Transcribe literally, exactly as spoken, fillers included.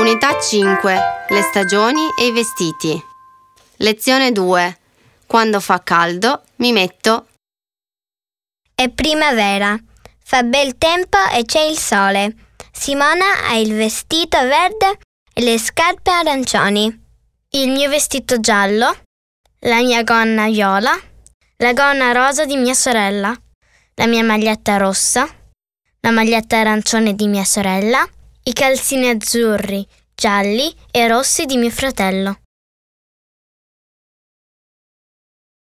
Unità cinque. Le stagioni e i vestiti. Lezione due. Quando fa caldo mi metto. È primavera, fa bel tempo e c'è il sole. Simona ha il vestito verde e le scarpe arancioni. Il mio vestito giallo, la mia gonna viola, la gonna rosa di mia sorella, la mia maglietta rossa, la maglietta arancione di mia sorella, i calzini azzurri, gialli e rossi di mio fratello.